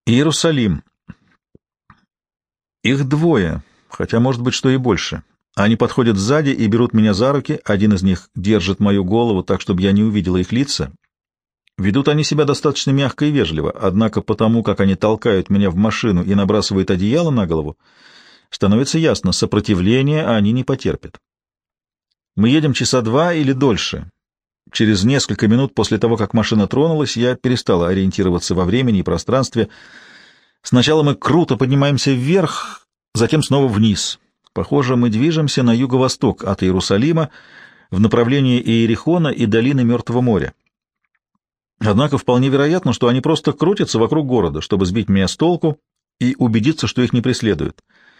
Иерусалим. Их двое, хотя, может быть, что и больше. Они подходят сзади и берут меня за руки, один из них держит мою голову так, чтобы я не увидела их лица. Ведут они себя достаточно мягко и вежливо, однако потому, как они толкают меня в машину и набрасывают одеяло на голову, становится ясно, сопротивления они не потерпят. Мы едем часа 2 или дольше. Через несколько минут после того, как машина тронулась, я перестала ориентироваться во времени и пространстве. Сначала мы круто поднимаемся вверх, затем снова вниз. Похоже, мы движемся на юго-восток от Иерусалима в направлении Иерихона и долины Мертвого моря. Однако вполне вероятно, что они просто крутятся вокруг города, чтобы сбить меня с толку и убедиться, что их не преследуют.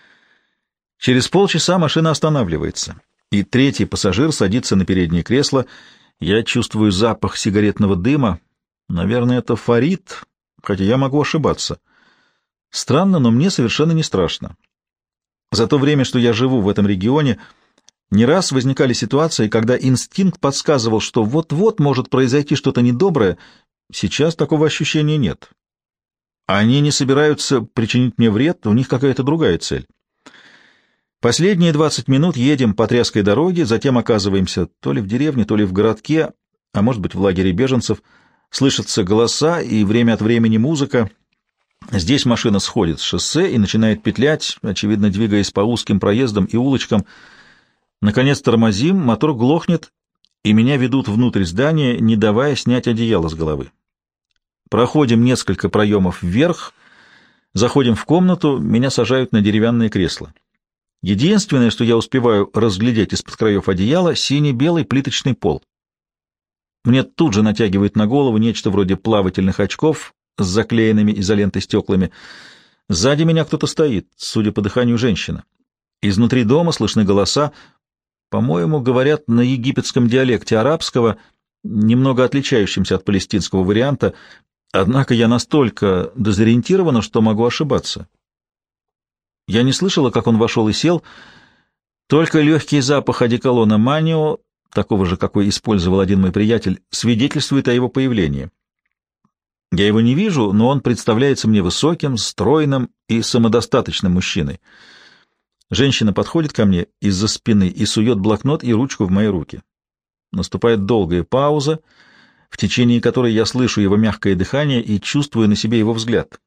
Через полчаса машина останавливается, и третий пассажир садится на переднее кресло. Я чувствую запах сигаретного дыма. Наверное, это Фарид, хотя я могу ошибаться. Странно, но мне совершенно не страшно. За то время, что я живу в этом регионе, не раз возникали ситуации, когда инстинкт подсказывал, что вот-вот может произойти что-то недоброе. Сейчас такого ощущения нет. Они не собираются причинить мне вред, у них какая-то другая цель. Последние 20 минут едем по тряской дороге, затем оказываемся то ли в деревне, то ли в городке, а может быть в лагере беженцев. Слышатся голоса и время от времени музыка. Здесь машина сходит с шоссе и начинает петлять, очевидно, двигаясь по узким проездам и улочкам. Наконец тормозим, мотор глохнет, и меня ведут внутрь здания, не давая снять одеяло с головы. Проходим несколько проемов вверх, заходим в комнату, меня сажают на деревянное кресло. Единственное, что я успеваю разглядеть из-под краев одеяла, сине-белый плиточный пол. Мне тут же натягивают на голову нечто вроде плавательных очков с заклеенными изолентой стеклами. Сзади меня кто-то стоит, судя по дыханию, женщина. Изнутри дома слышны голоса, по-моему, говорят на египетском диалекте арабского, немного отличающемся от палестинского варианта, однако я настолько дезориентирована, что могу ошибаться. Я не слышала, как он вошел и сел, только легкий запах одеколона Манио, такого же, какой использовал один мой приятель, свидетельствует о его появлении. Я его не вижу, но он представляется мне высоким, стройным и самодостаточным мужчиной. Женщина подходит ко мне из-за спины и сует блокнот и ручку в мои руки. Наступает долгая пауза, в течение которой я слышу его мягкое дыхание и чувствую на себе его взгляд.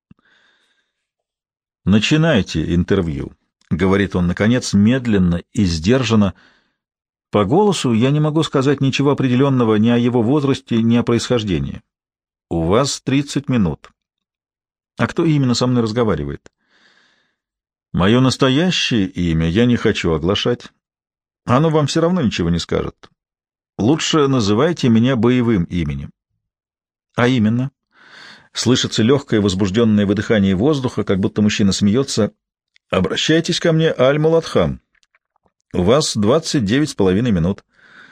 «Начинайте интервью», — говорит он, наконец, медленно и сдержанно. По голосу я не могу сказать ничего определенного ни о его возрасте, ни о происхождении. «У вас 30 минут». «А кто именно со мной разговаривает?» «Мое настоящее имя я не хочу оглашать. Оно вам все равно ничего не скажет. Лучше называйте меня боевым именем». «А именно?» Слышится легкое возбужденное выдыхание воздуха, как будто мужчина смеется. «Обращайтесь ко мне, Аль-Муладхам. У вас 29,5 минут».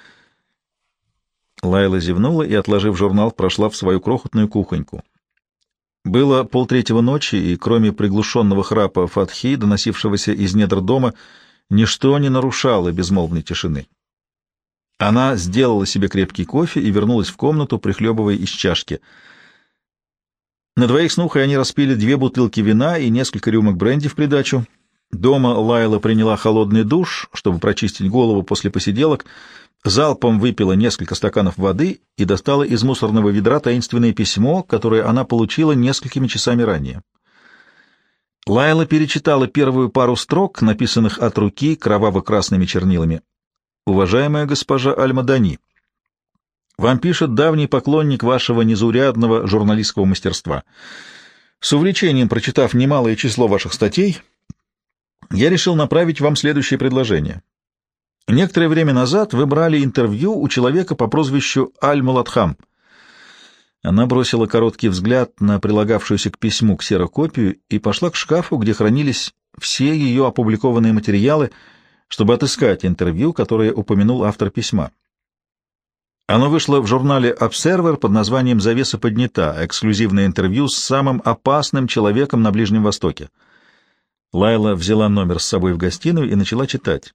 Лайла зевнула и, отложив журнал, прошла в свою крохотную кухоньку. Было 2:30 ночи, и кроме приглушенного храпа Фатхи, доносившегося из недр дома, ничто не нарушало безмолвной тишины. Она сделала себе крепкий кофе и вернулась в комнату, прихлебывая из чашки. На двоих с Нухой они распили 2 бутылки вина и несколько рюмок бренди в придачу. Дома Лайла приняла холодный душ, чтобы прочистить голову после посиделок, залпом выпила несколько стаканов воды и достала из мусорного ведра таинственное письмо, которое она получила несколькими часами ранее. Лайла перечитала первую пару строк, написанных от руки кроваво-красными чернилами. «Уважаемая госпожа Аль-Мадани, вам пишет давний поклонник вашего незаурядного журналистского мастерства. С увлечением прочитав немалое число ваших статей, я решил направить вам следующее предложение. Некоторое время назад вы брали интервью у человека по прозвищу Аль-Муладхам». Она бросила короткий взгляд на прилагавшуюся к письму ксерокопию и пошла к шкафу, где хранились все ее опубликованные материалы, чтобы отыскать интервью, которое упомянул автор письма. Оно вышло в журнале Observer под названием «Завеса поднята. Эксклюзивное интервью с самым опасным человеком на Ближнем Востоке». Лайла взяла номер с собой в гостиную и начала читать.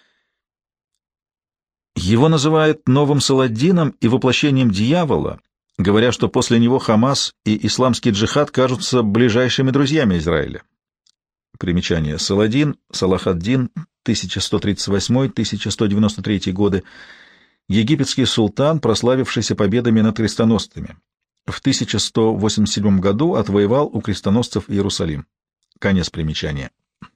Его называют новым Саладином и воплощением дьявола, говоря, что после него Хамас и исламский джихад кажутся ближайшими друзьями Израиля. Примечание. Саладин, Салах ад-Дин, 1138-1193 годы, египетский султан, прославившийся победами над крестоносцами. В 1187 году отвоевал у крестоносцев Иерусалим. Конец примечания.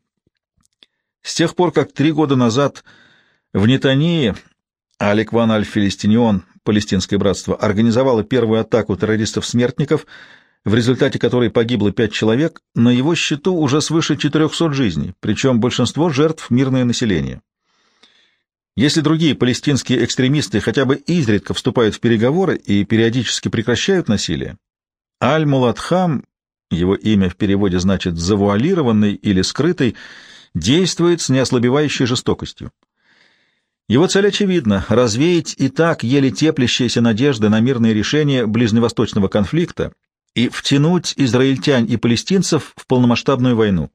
С тех пор, как 3 года назад в Нетании Аликван аль-Филистинион, палестинское братство, организовало первую атаку террористов-смертников, в результате которой погибло 5 человек, на его счету уже свыше 400 жизней, причем большинство жертв — мирное население. Если другие палестинские экстремисты хотя бы изредка вступают в переговоры и периодически прекращают насилие, Аль-Мулатхам, его имя в переводе значит «завуалированный» или «скрытый», действует с неослабевающей жестокостью. Его цель очевидна — развеять и так еле теплящиеся надежды на мирное решение ближневосточного конфликта и втянуть израильтян и палестинцев в полномасштабную войну.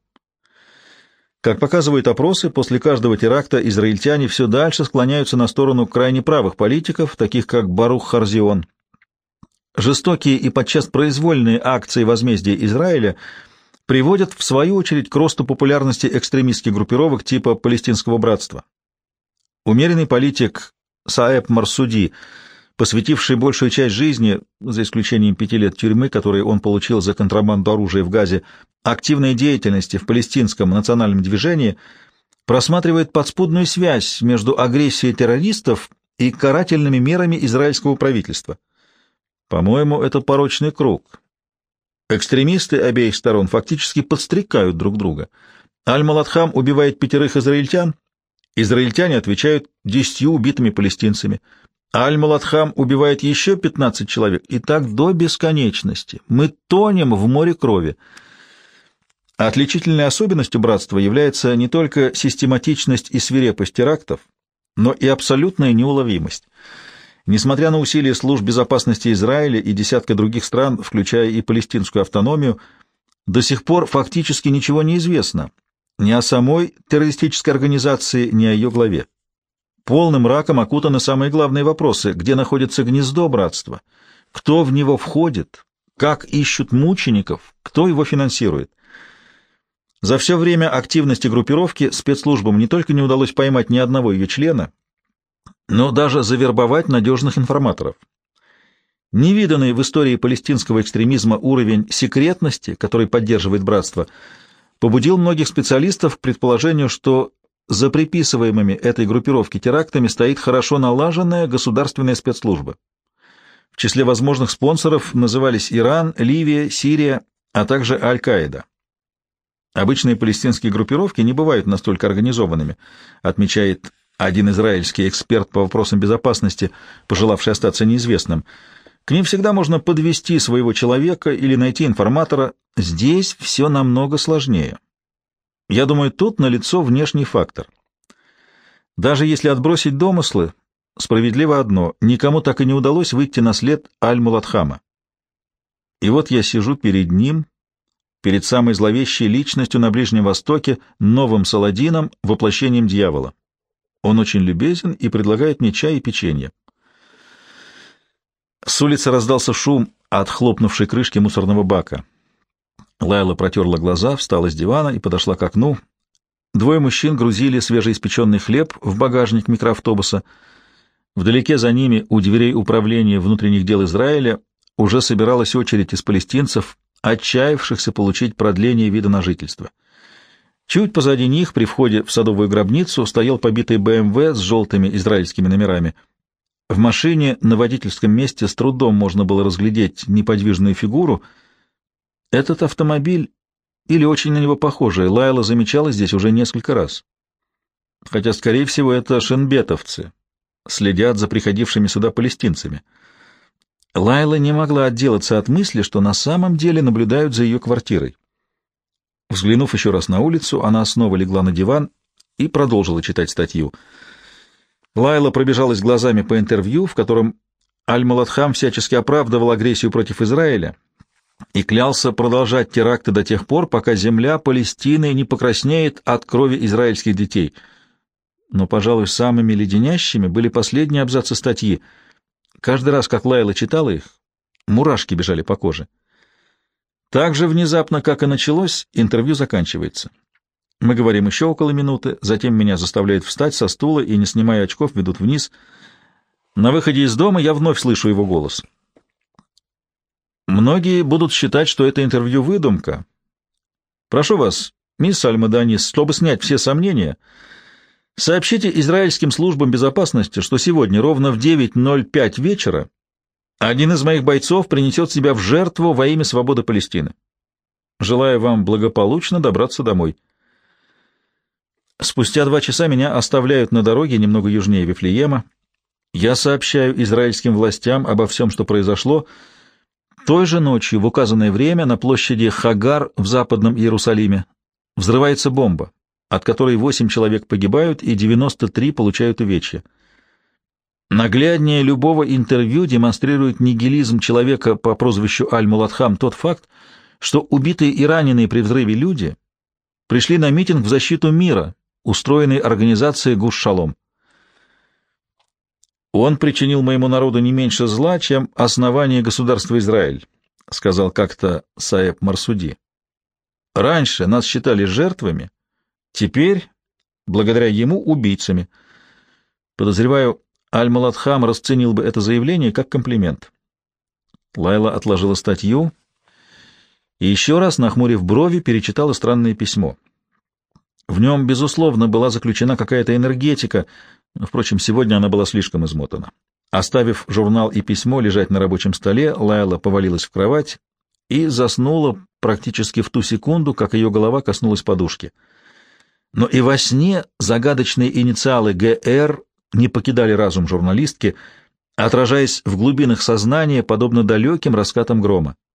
Как показывают опросы, после каждого теракта израильтяне все дальше склоняются на сторону крайне правых политиков, таких как Барух Харзион. Жестокие и подчас произвольные акции возмездия Израиля приводят, в свою очередь, к росту популярности экстремистских группировок типа Палестинского братства. Умеренный политик Саэб Марсуди, посвятивший большую часть жизни, за исключением 5 лет тюрьмы, которые он получил за контрабанду оружия в Газе, активной деятельности в палестинском национальном движении, просматривает подспудную связь между агрессией террористов и карательными мерами израильского правительства. По-моему, это порочный круг. Экстремисты обеих сторон фактически подстрекают друг друга. Аль-Мулатхам убивает 5 израильтян, израильтяне отвечают 10 убитыми палестинцами. Аль-Мулатхам убивает еще 15 человек, и так до бесконечности. Мы тонем в море крови. Отличительной особенностью братства является не только систематичность и свирепость терактов, но и абсолютная неуловимость. Несмотря на усилия служб безопасности Израиля и десятка других стран, включая и палестинскую автономию, до сих пор фактически ничего не известно ни о самой террористической организации, ни о ее главе. Полным мраком окутаны самые главные вопросы: где находится гнездо братства, кто в него входит, как ищут мучеников, кто его финансирует. За все время активности группировки спецслужбам не только не удалось поймать ни одного ее члена, но даже завербовать надежных информаторов. Невиданный в истории палестинского экстремизма уровень секретности, который поддерживает братство, побудил многих специалистов к предположению, что за приписываемыми этой группировке терактами стоит хорошо налаженная государственная спецслужба. В числе возможных спонсоров назывались Иран, Ливия, Сирия, а также Аль-Каида. Обычные палестинские группировки не бывают настолько организованными, отмечает один израильский эксперт по вопросам безопасности, пожелавший остаться неизвестным. К ним всегда можно подвести своего человека или найти информатора. Здесь все намного сложнее. Я думаю, тут налицо внешний фактор. Даже если отбросить домыслы, справедливо одно: никому так и не удалось выйти на след Аль-Мулатхама. И вот я сижу перед ним, перед самой зловещей личностью на Ближнем Востоке, новым Саладином, воплощением дьявола. Он очень любезен и предлагает мне чай и печенье. С улицы раздался шум от хлопнувшей крышки мусорного бака. Лайла протерла глаза, встала с дивана и подошла к окну. 2 мужчин грузили свежеиспеченный хлеб в багажник микроавтобуса. Вдалеке за ними, у дверей управления внутренних дел Израиля, уже собиралась очередь из палестинцев, отчаявшихся получить продление вида на жительство. Чуть позади них, при входе в садовую гробницу, стоял побитый БМВ с желтыми израильскими номерами. В машине на водительском месте с трудом можно было разглядеть неподвижную фигуру. Этот автомобиль, или очень на него похожий, Лайла замечала здесь уже несколько раз. Хотя, скорее всего, это шенбетовцы следят за приходившими сюда палестинцами. Лайла не могла отделаться от мысли, что на самом деле наблюдают за ее квартирой. Взглянув еще раз на улицу, она снова легла на диван и продолжила читать статью. Лайла пробежалась глазами по интервью, в котором Аль-Мулатхам всячески оправдывал агрессию против Израиля и клялся продолжать теракты до тех пор, пока земля Палестины не покраснеет от крови израильских детей. Но, пожалуй, самыми леденящими были последние абзацы статьи. Каждый раз, как Лайла читала их, Мурашки бежали по коже. Так же внезапно, как и началось, интервью заканчивается. Мы говорим еще около минуты, затем меня заставляют встать со стула и, не снимая очков, ведут вниз. На выходе из дома я вновь слышу его голос. Многие будут считать, что это интервью выдумка. Прошу вас, мисс Аль-Маданис, чтобы снять все сомнения, сообщите израильским службам безопасности, что сегодня ровно в 9:05 вечера один из моих бойцов принесет себя в жертву во имя свободы Палестины. Желаю вам благополучно добраться домой. Спустя 2 часа меня оставляют на дороге немного южнее Вифлеема. Я сообщаю израильским властям обо всем, что произошло. Той же ночью в указанное время на площади Хагар в Западном Иерусалиме взрывается бомба, от которой 8 человек погибают и 93 получают увечья. Нагляднее любого интервью демонстрирует нигилизм человека по прозвищу Аль-Муладхам тот факт, что убитые и раненые при взрыве люди пришли на митинг в защиту мира, устроенный организацией Гуш-Шалом. «Он причинил моему народу не меньше зла, чем основание государства Израиль», — сказал как-то Саеб Марсуди. «Раньше нас считали жертвами, теперь, благодаря ему, убийцами. Подозреваю, Аль-Муладхам расценил бы это заявление как комплимент». Лайла отложила статью и еще раз, нахмурив брови, перечитала странное письмо. В нем, безусловно, была заключена какая-то энергетика, впрочем, сегодня она была слишком измотана. Оставив журнал и письмо лежать на рабочем столе, Лайла повалилась в кровать и заснула практически в ту секунду, как ее голова коснулась подушки. Но и во сне загадочные инициалы ГР не покидали разум журналистки, отражаясь в глубинах сознания, подобно далеким раскатам грома.